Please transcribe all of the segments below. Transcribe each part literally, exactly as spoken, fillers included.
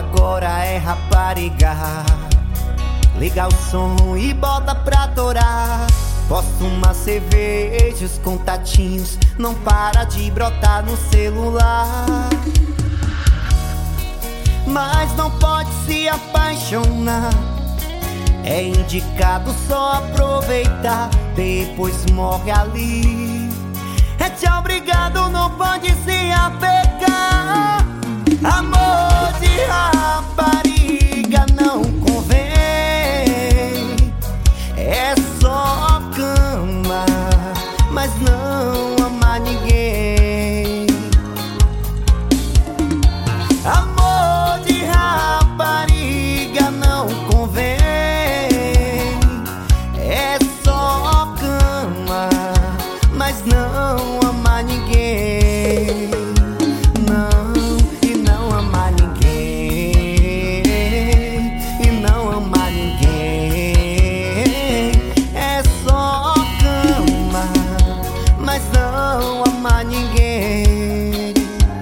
agora é rapariga. Liga o som e bota pra torar. Posta uma cerveja, os contatinhos não para de brotar no celular. Mas não pode se apaixonar, é indicado só aproveitar, depois morre ali. É tchau, obrigado, não pode se apegar. Amor de rapariga não convém, é só cama, mas não ama ninguém. Amor de rapariga não convém, é só cama, mas não ama ninguém. Não, e não ama ninguém, e não ama ninguém. É só cama, mas não ama ninguém.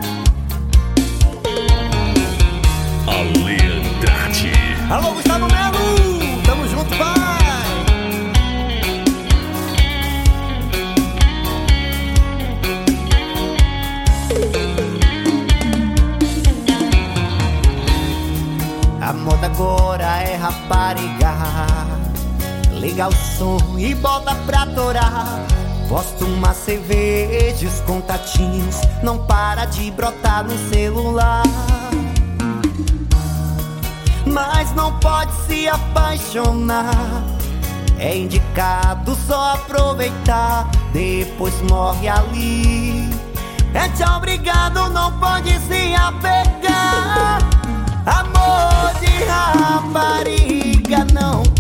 Aleandrete. Alô, Gustavo Melo, tamo junto, pai. A moda agora é rapariga. Liga o som e bota pra torar. Posta uma cerveja, os contatinhos não para de brotar no celular. Mas não pode se apaixonar, é indicado só aproveitar, depois morre ali. É tchau, obrigado, não pode se apegar. Amor de rapariga não